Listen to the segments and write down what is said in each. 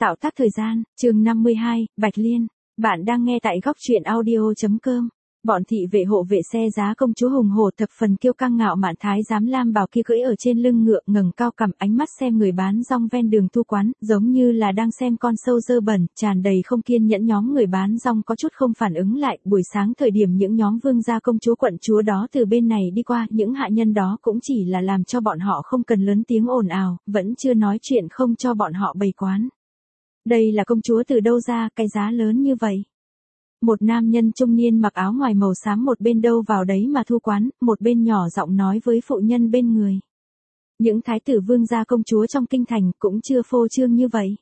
Tạo tác thời gian, chương 52, Bạch Liên. Bạn đang nghe tại góc truyện audio.com. Bọn thị vệ hộ vệ xe giá công chúa hùng hổ thập phần kiêu căng ngạo mạn thái giám Lam Bảo kia cưỡi ở trên lưng ngựa ngẩng cao cằm ánh mắt xem người bán rong ven đường thu quán, giống như là đang xem con sâu dơ bẩn, tràn đầy không kiên nhẫn. Nhóm người bán rong có chút không phản ứng lại, buổi sáng thời điểm những nhóm vương gia công chúa quận chúa đó từ bên này đi qua, những hạ nhân đó cũng chỉ là làm cho bọn họ không cần lớn tiếng ồn ào, vẫn chưa nói chuyện không cho bọn họ bày quán. Đây là công chúa từ đâu ra, cái giá lớn như vậy? Một nam nhân trung niên mặc áo ngoài màu xám một bên đâu vào đấy mà thu quán, một bên nhỏ giọng nói với phụ nhân bên người. Những thái tử vương gia công chúa trong kinh thành cũng chưa phô trương như vậy.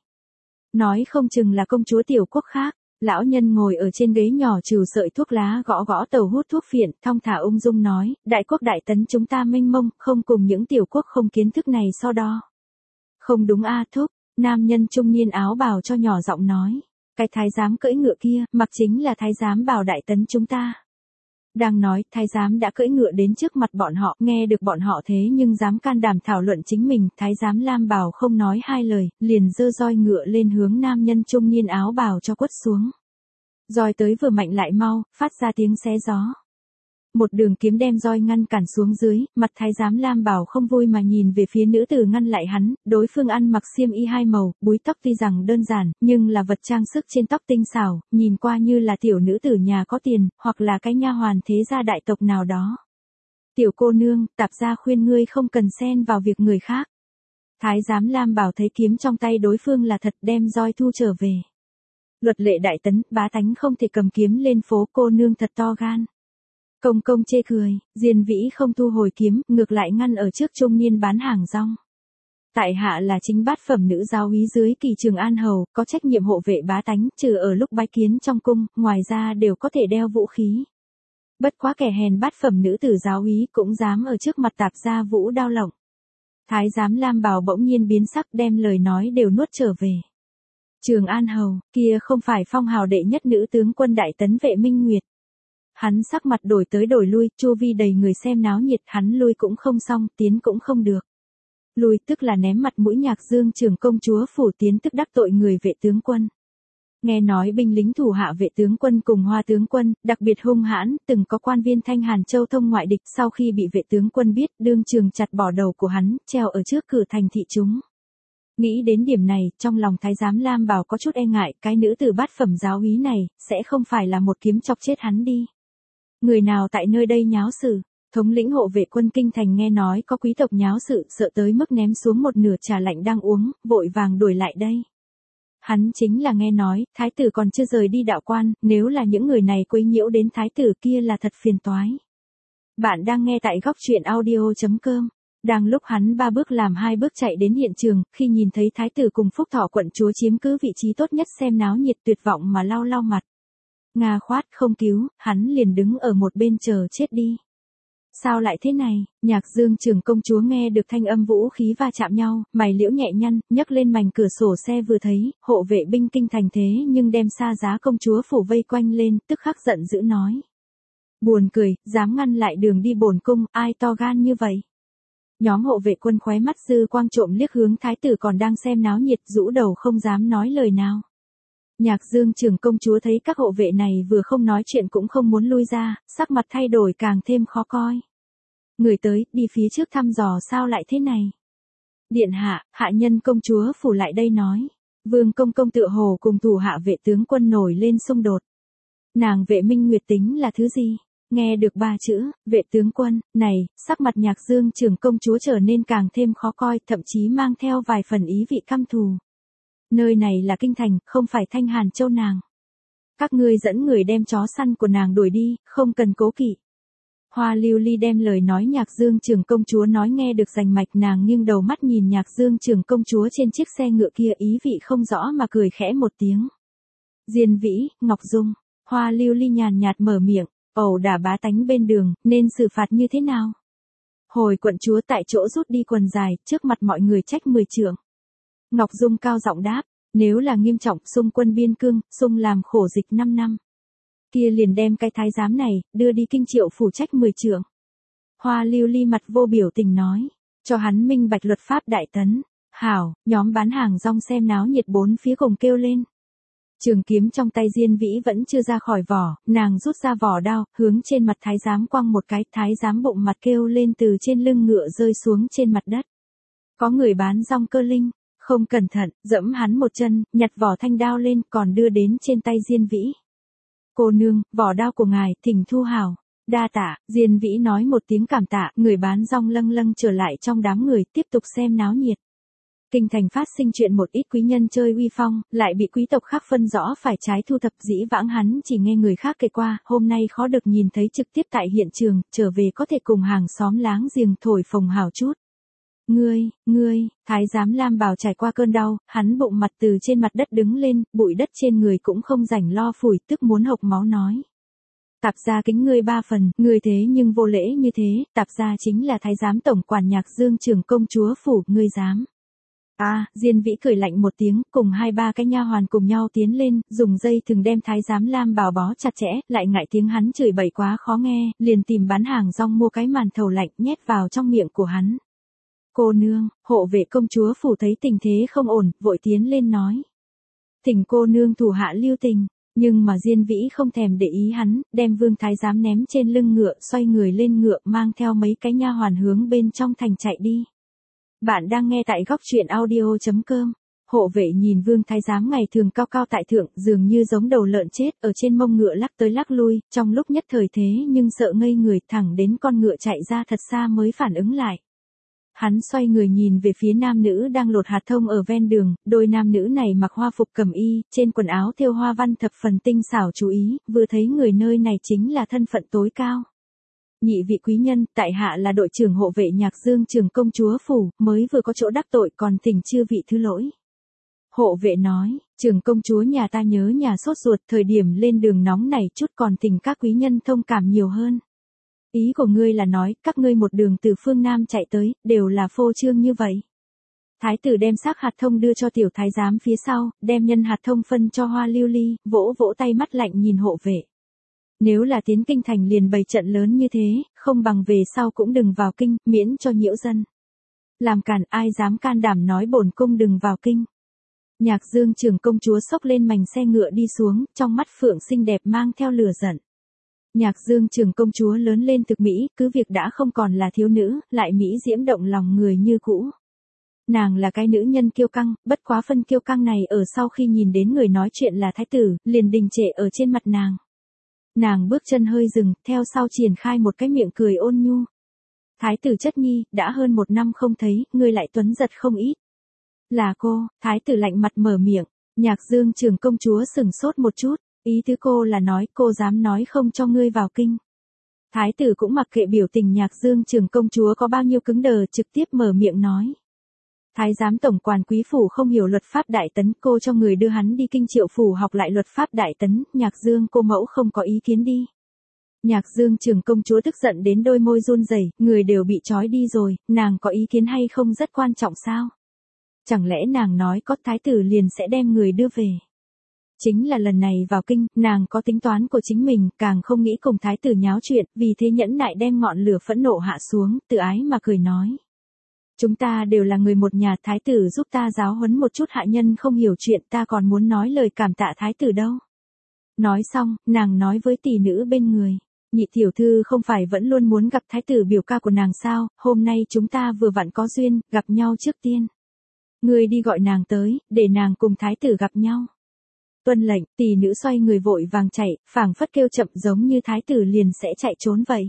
Nói không chừng là công chúa tiểu quốc khác. Lão nhân ngồi ở trên ghế nhỏ trừ sợi thuốc lá gõ gõ tàu hút thuốc phiện, thong thả ung dung nói, đại quốc đại tấn chúng ta mênh mông, không cùng những tiểu quốc không kiến thức này so đo. Không đúng a thúc. Nam nhân trung niên áo bào cho nhỏ giọng nói. Cái thái giám cưỡi ngựa kia, mặc chính là thái giám bảo đại tấn chúng ta. Đang nói, thái giám đã cưỡi ngựa đến trước mặt bọn họ, nghe được bọn họ thế nhưng dám can đảm thảo luận chính mình, thái giám Lam Bảo không nói hai lời, liền giơ roi ngựa lên hướng nam nhân trung niên áo bào cho quất xuống. Roi tới vừa mạnh lại mau, phát ra tiếng xé gió. Một đường kiếm đem roi ngăn cản xuống dưới, mặt thái giám Lam Bảo không vui mà nhìn về phía nữ tử ngăn lại hắn, đối phương ăn mặc xiêm y hai màu, búi tóc tuy rằng đơn giản, nhưng là vật trang sức trên tóc tinh xảo, nhìn qua như là tiểu nữ tử nhà có tiền, hoặc là cái nha hoàn thế gia đại tộc nào đó. Tiểu cô nương, tạp gia khuyên ngươi không cần xen vào việc người khác. Thái giám Lam Bảo thấy kiếm trong tay đối phương là thật đem roi thu trở về. Luật lệ đại tấn, bá tánh không thể cầm kiếm lên phố, cô nương thật to gan. Công công chê cười, Diên Vĩ không thu hồi kiếm, ngược lại ngăn ở trước trung niên bán hàng rong. Tại hạ là chính bát phẩm nữ giáo úy dưới kỳ Trường An hầu, có trách nhiệm hộ vệ bá tánh, trừ ở lúc bái kiến trong cung, ngoài ra đều có thể đeo vũ khí. Bất quá kẻ hèn bát phẩm nữ tử giáo úy cũng dám ở trước mặt tạp gia vũ đao lộng. Thái giám Lam Bảo bỗng nhiên biến sắc đem lời nói đều nuốt trở về. Trường An hầu, kia không phải phong hào đệ nhất nữ tướng quân đại tấn Vệ Minh Nguyệt. Hắn sắc mặt đổi tới đổi lui, chu vi đầy người xem náo nhiệt, hắn lui cũng không xong, tiến cũng không được. Lui tức là ném mặt mũi Nhạc Dương trưởng công chúa phủ, tiến tức đắc tội người Vệ tướng quân. Nghe nói binh lính thủ hạ Vệ tướng quân cùng Hoa tướng quân, đặc biệt hung hãn, từng có quan viên Thanh Hàn Châu thông ngoại địch, sau khi bị Vệ tướng quân biết, đương trường chặt bỏ đầu của hắn, treo ở trước cửa thành thị chúng. Nghĩ đến điểm này, trong lòng thái giám Lam Bảo có chút e ngại, cái nữ tử bát phẩm giáo úy này, sẽ không phải là một kiếm chọc chết hắn đi. Người nào tại nơi đây nháo sự? Thống lĩnh hộ vệ quân kinh thành nghe nói có quý tộc nháo sự, sợ tới mức ném xuống một nửa trà lạnh đang uống, vội vàng đuổi lại đây. Hắn chính là nghe nói, thái tử còn chưa rời đi đạo quan, nếu là những người này quấy nhiễu đến thái tử kia là thật phiền toái. Bạn đang nghe tại góc truyện audio.com. Đang lúc hắn ba bước làm hai bước chạy đến hiện trường, khi nhìn thấy thái tử cùng Phúc Thọ quận chúa chiếm cứ vị trí tốt nhất xem náo nhiệt tuyệt vọng mà lau lau mặt. Nga khoát không cứu, hắn liền đứng ở một bên chờ chết đi. Sao lại thế này? Nhạc Dương trưởng công chúa nghe được thanh âm vũ khí va chạm nhau, mày liễu nhẹ nhăn, nhấc lên mảnh cửa sổ xe vừa thấy, hộ vệ binh kinh thành thế nhưng đem xa giá công chúa phủ vây quanh lên, tức khắc giận dữ nói. Buồn cười, dám ngăn lại đường đi bổn cung, ai to gan như vậy? Nhóm hộ vệ quân khóe mắt dư quang trộm liếc hướng thái tử còn đang xem náo nhiệt, rũ đầu không dám nói lời nào. Nhạc Dương trưởng công chúa thấy các hộ vệ này vừa không nói chuyện cũng không muốn lui ra, sắc mặt thay đổi càng thêm khó coi. Người tới, đi phía trước thăm dò sao lại thế này. Điện hạ, hạ nhân công chúa phủ lại đây nói. Vương công công tựa hồ cùng thủ hạ vệ tướng quân nổi lên xung đột. Nàng Vệ Minh Nguyệt tính là thứ gì? Nghe được ba chữ, vệ tướng quân, này, sắc mặt Nhạc Dương trưởng công chúa trở nên càng thêm khó coi, thậm chí mang theo vài phần ý vị căm thù. Nơi này là kinh thành, không phải Thanh Hàn Châu nàng. Các ngươi dẫn người đem chó săn của nàng đuổi đi, không cần cố kỵ. Hoa Lưu Ly đem lời nói Nhạc Dương trưởng công chúa nói nghe được rành mạch, nàng nghiêng đầu mắt nhìn Nhạc Dương trưởng công chúa trên chiếc xe ngựa kia, ý vị không rõ mà cười khẽ một tiếng. Diên Vĩ, Ngọc Dung, Hoa Lưu Ly nhàn nhạt mở miệng, ẩu đả bá tánh bên đường, nên xử phạt như thế nào? Hồi quận chúa tại chỗ rút đi quần dài, trước mặt mọi người trách 10 trượng. Ngọc Dung cao giọng đáp, nếu là nghiêm trọng xung quân biên cương, xung làm khổ dịch 5 năm. Kia liền đem cái thái giám này, đưa đi kinh triệu phủ trách 10 trượng. Hoa Lưu Ly mặt vô biểu tình nói, cho hắn minh bạch luật pháp đại tấn. Hảo, nhóm bán hàng rong xem náo nhiệt bốn phía cùng kêu lên. Trường kiếm trong tay Diên Vĩ vẫn chưa ra khỏi vỏ, nàng rút ra vỏ đao, hướng trên mặt thái giám quăng một cái, thái giám bụng mặt kêu lên từ trên lưng ngựa rơi xuống trên mặt đất. Có người bán rong cơ linh, không cẩn thận, dẫm hắn một chân, nhặt vỏ thanh đao lên còn đưa đến trên tay Diên Vĩ. Cô nương, vỏ đao của ngài, thỉnh thu hảo. Đa tạ, Diên Vĩ nói một tiếng cảm tạ, người bán rong lâng lâng trở lại trong đám người tiếp tục xem náo nhiệt. Kinh thành phát sinh chuyện một ít quý nhân chơi uy phong, lại bị quý tộc khác phân rõ phải trái thu thập, dĩ vãng hắn chỉ nghe người khác kể qua, hôm nay khó được nhìn thấy trực tiếp tại hiện trường, trở về có thể cùng hàng xóm láng giềng thổi phồng hào chút. Ngươi, thái giám Lam Bảo trải qua cơn đau, hắn bụng mặt từ trên mặt đất đứng lên, bụi đất trên người cũng không rảnh lo phủi, tức muốn hộc máu nói. Tạp gia kính ngươi 3 phần, ngươi thế nhưng vô lễ như thế, tạp gia chính là thái giám tổng quản Nhạc Dương trưởng công chúa phủ, ngươi dám. Diên Vĩ cười lạnh một tiếng, cùng 2-3 cái nha hoàn cùng nhau tiến lên, dùng dây thừng đem thái giám Lam Bảo bó chặt chẽ, lại ngại tiếng hắn chửi bậy quá khó nghe, liền tìm bán hàng rong mua cái màn thầu lạnh nhét vào trong miệng của hắn. Cô nương, hộ vệ công chúa phủ thấy tình thế không ổn, vội tiến lên nói. Thỉnh cô nương thủ hạ lưu tình, nhưng mà Diên Vĩ không thèm để ý hắn, đem Vương thái giám ném trên lưng ngựa, xoay người lên ngựa mang theo mấy cái nha hoàn hướng bên trong thành chạy đi. Bạn đang nghe tại góc truyện audio.com. Hộ vệ nhìn Vương thái giám ngày thường cao cao tại thượng, dường như giống đầu lợn chết, ở trên mông ngựa lắc tới lắc lui, trong lúc nhất thời thế nhưng sợ ngây người, thẳng đến con ngựa chạy ra thật xa mới phản ứng lại. Hắn xoay người nhìn về phía nam nữ đang lột hạt thông ở ven đường, đôi nam nữ này mặc hoa phục cẩm y, trên quần áo thêu hoa văn thập phần tinh xảo chú ý, vừa thấy người nơi này chính là thân phận tối cao. Nhị vị quý nhân, tại hạ là đội trưởng hộ vệ Nhạc Dương trưởng công chúa phủ, mới vừa có chỗ đắc tội còn thỉnh chư vị thứ lỗi. Hộ vệ nói, trưởng công chúa nhà ta nhớ nhà sốt ruột, thời điểm lên đường nóng này chút còn thỉnh các quý nhân thông cảm nhiều hơn. Ý của ngươi là nói, các ngươi một đường từ phương Nam chạy tới, đều là phô trương như vậy. Thái tử đem xác hạt thông đưa cho tiểu thái giám phía sau, đem nhân hạt thông phân cho Hoa Lưu Ly, vỗ vỗ tay mắt lạnh nhìn hộ vệ. Nếu là tiến kinh thành liền bày trận lớn như thế, không bằng về sau cũng đừng vào kinh, miễn cho nhiễu dân. Làm cản, ai dám can đảm nói bổn cung đừng vào kinh. Nhạc Dương trưởng công chúa xốc lên mành xe ngựa đi xuống, trong mắt phượng xinh đẹp mang theo lửa giận. Nhạc Dương trưởng công chúa lớn lên thực mỹ, cứ việc đã không còn là thiếu nữ, lại mỹ diễm động lòng người như cũ. Nàng là cái nữ nhân kiêu căng, bất quá phân kiêu căng này ở sau khi nhìn đến người nói chuyện là thái tử, liền đình trệ ở trên mặt nàng. Nàng bước chân hơi dừng, theo sau triển khai một cái miệng cười ôn nhu. Thái tử chất nhi, đã hơn 1 năm không thấy, ngươi lại tuấn giật không ít. Là cô, thái tử lạnh mặt mở miệng, Nhạc Dương trưởng công chúa sửng sốt một chút, ý tứ cô là nói cô dám nói không cho ngươi vào kinh. Thái tử cũng mặc kệ biểu tình Nhạc Dương trưởng công chúa có bao nhiêu cứng đờ, trực tiếp mở miệng nói. Thái giám tổng quản quý phủ không hiểu luật pháp đại tấn, cô cho người đưa hắn đi kinh Triệu phủ học lại luật pháp đại tấn, Nhạc Dương cô mẫu không có ý kiến đi. Nhạc Dương trưởng công chúa tức giận đến đôi môi run rẩy, người đều bị trói đi rồi, nàng có ý kiến hay không rất quan trọng sao? Chẳng lẽ nàng nói có thái tử liền sẽ đem người đưa về? Chính là lần này vào kinh, nàng có tính toán của chính mình, càng không nghĩ cùng thái tử nháo chuyện, vì thế nhẫn nại đem ngọn lửa phẫn nộ hạ xuống, tự ái mà cười nói. Chúng ta đều là người một nhà, thái tử giúp ta giáo huấn một chút hạ nhân không hiểu chuyện, ta còn muốn nói lời cảm tạ thái tử đâu. Nói xong, nàng nói với tỷ nữ bên người, nhị tiểu thư không phải vẫn luôn muốn gặp thái tử biểu ca của nàng sao, hôm nay chúng ta vừa vặn có duyên, gặp nhau trước tiên. Ngươi đi gọi nàng tới, để nàng cùng thái tử gặp nhau. Tuân lệnh, tỷ nữ xoay người vội vàng chạy, phảng phất kêu chậm giống như thái tử liền sẽ chạy trốn vậy.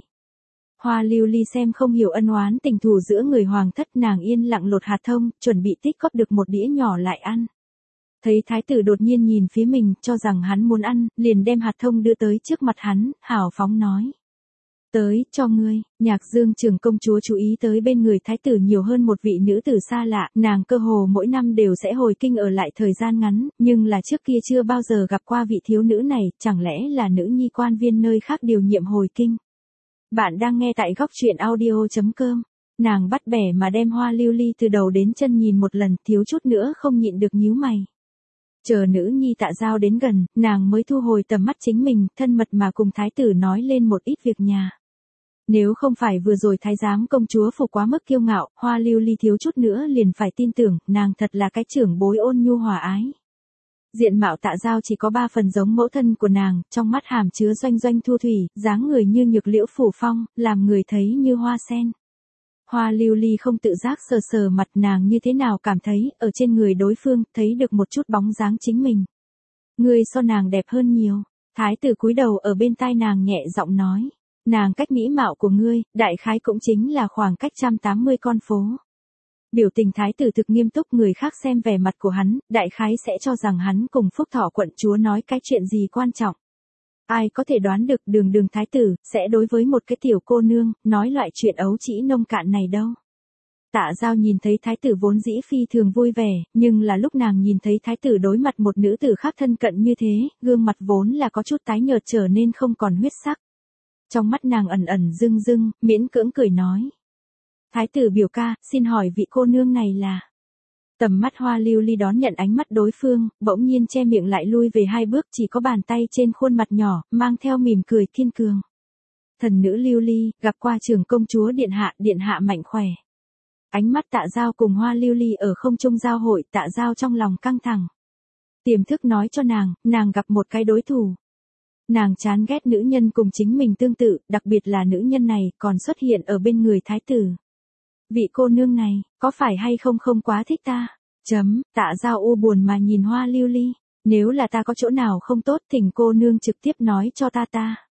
Hoa Lưu Ly xem không hiểu ân oán tình thù giữa người hoàng thất, nàng yên lặng lột hạt thông, chuẩn bị tích góp được một đĩa nhỏ lại ăn. Thấy thái tử đột nhiên nhìn phía mình, cho rằng hắn muốn ăn, liền đem hạt thông đưa tới trước mặt hắn, hào phóng nói. Tới, cho ngươi. Nhạc Dương trưởng công chúa chú ý tới bên người thái tử nhiều hơn một vị nữ tử xa lạ, nàng cơ hồ mỗi năm đều sẽ hồi kinh ở lại thời gian ngắn, nhưng là trước kia chưa bao giờ gặp qua vị thiếu nữ này, chẳng lẽ là nữ nhi quan viên nơi khác điều nhiệm hồi kinh. Bạn đang nghe tại góc truyện audio.com. Nàng bắt bẻ mà đem Hoa Lưu Ly từ đầu đến chân nhìn một lần, thiếu chút nữa không nhịn được nhíu mày. Chờ nữ nhi Tạ Giao đến gần, nàng mới thu hồi tầm mắt chính mình, thân mật mà cùng thái tử nói lên một ít việc nhà. Nếu không phải vừa rồi thái giám công chúa Phủ quá mức kiêu ngạo, Hoa Lưu Ly thiếu chút nữa liền phải tin tưởng, nàng thật là cái trưởng bối ôn nhu hòa ái. Diện mạo Tạ Giao chỉ có 3 phần giống mẫu thân của nàng, trong mắt hàm chứa doanh doanh thu thủy, dáng người như nhược liễu phủ phong, làm người thấy như hoa sen. Hoa Lưu Ly không tự giác sờ sờ mặt nàng như thế nào cảm thấy, ở trên người đối phương, thấy được một chút bóng dáng chính mình. Ngươi so nàng đẹp hơn nhiều. Thái tử cúi đầu ở bên tai nàng nhẹ giọng nói. Nàng cách mỹ mạo của ngươi, đại khái cũng chính là khoảng cách 180 con phố. Biểu tình thái tử thực nghiêm túc, người khác xem vẻ mặt của hắn, đại khái sẽ cho rằng hắn cùng Phúc Thọ quận chúa nói cái chuyện gì quan trọng. Ai có thể đoán được đường thái tử, sẽ đối với một cái tiểu cô nương, nói loại chuyện ấu trĩ nông cạn này đâu. Tạ Giao nhìn thấy thái tử vốn dĩ phi thường vui vẻ, nhưng là lúc nàng nhìn thấy thái tử đối mặt một nữ tử khác thân cận như thế, gương mặt vốn là có chút tái nhợt trở nên không còn huyết sắc. Trong mắt nàng ẩn ẩn rưng rưng, miễn cưỡng cười nói. Thái tử biểu ca, xin hỏi vị cô nương này là... Tầm mắt Hoa Lưu Ly đón nhận ánh mắt đối phương, bỗng nhiên che miệng lại lui về 2 bước, chỉ có bàn tay trên khuôn mặt nhỏ, mang theo mỉm cười kiên cường. Thần nữ Lưu Ly, gặp qua trưởng công chúa điện hạ mạnh khỏe. Ánh mắt Tạ Giao cùng Hoa Lưu Ly ở không trung giao hội, Tạ Giao trong lòng căng thẳng. Tiềm thức nói cho nàng gặp một cái đối thủ. Nàng chán ghét nữ nhân cùng chính mình tương tự, đặc biệt là nữ nhân này còn xuất hiện ở bên người thái tử. Vị cô nương này, có phải hay không quá thích ta? Tạ Giao u buồn mà nhìn Hoa Lưu Ly. Nếu là ta có chỗ nào không tốt, thỉnh cô nương trực tiếp nói cho ta.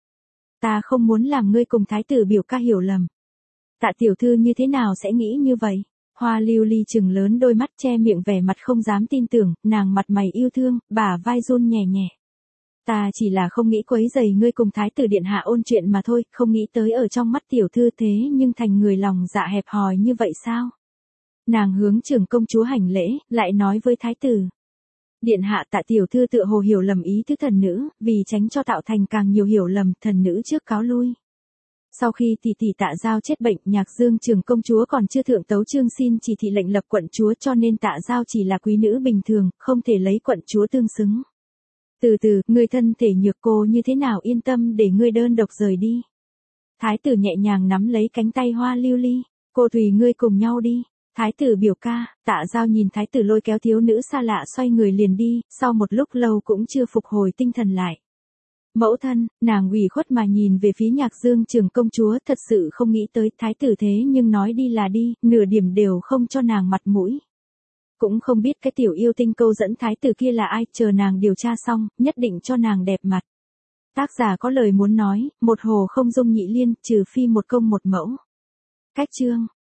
Ta không muốn làm ngươi cùng thái tử biểu ca hiểu lầm. Tạ tiểu thư như thế nào sẽ nghĩ như vậy? Hoa Lưu Ly trừng lớn đôi mắt che miệng vẻ mặt không dám tin tưởng, nàng mặt mày yêu thương, bả vai run nhẹ nhẹ. Ta chỉ là không nghĩ quấy rầy ngươi cùng thái tử điện hạ ôn chuyện mà thôi, không nghĩ tới ở trong mắt tiểu thư thế nhưng thành người lòng dạ hẹp hòi như vậy sao? Nàng hướng trưởng công chúa hành lễ, lại nói với thái tử. Điện hạ, Tạ tiểu thư tựa hồ hiểu lầm ý tứ thần nữ, vì tránh cho tạo thành càng nhiều hiểu lầm, thần nữ trước cáo lui. Sau khi tỷ Tạ Giao chết bệnh, Nhạc Dương trưởng công chúa còn chưa thượng tấu chương xin chỉ thị lệnh lập quận chúa, cho nên Tạ Giao chỉ là quý nữ bình thường, không thể lấy quận chúa tương xứng. Từ từ, ngươi thân thể nhược, cô như thế nào yên tâm để ngươi đơn độc rời đi. Thái tử nhẹ nhàng nắm lấy cánh tay Hoa Lưu Ly. Cô tùy ngươi cùng nhau đi. Thái tử biểu ca. Tạ Giao nhìn thái tử lôi kéo thiếu nữ xa lạ xoay người liền đi, sau một lúc lâu cũng chưa phục hồi tinh thần lại. Mẫu thân, nàng ủy khuất mà nhìn về phía Nhạc Dương trưởng công chúa, thật sự không nghĩ tới thái tử thế nhưng nói đi là đi, nửa điểm đều không cho nàng mặt mũi. Cũng không biết cái tiểu yêu tinh câu dẫn thái tử kia là ai, chờ nàng điều tra xong, nhất định cho nàng đẹp mặt. Tác giả có lời muốn nói, một hồ không dung nhị liên, trừ phi một công một mẫu. Cách chương.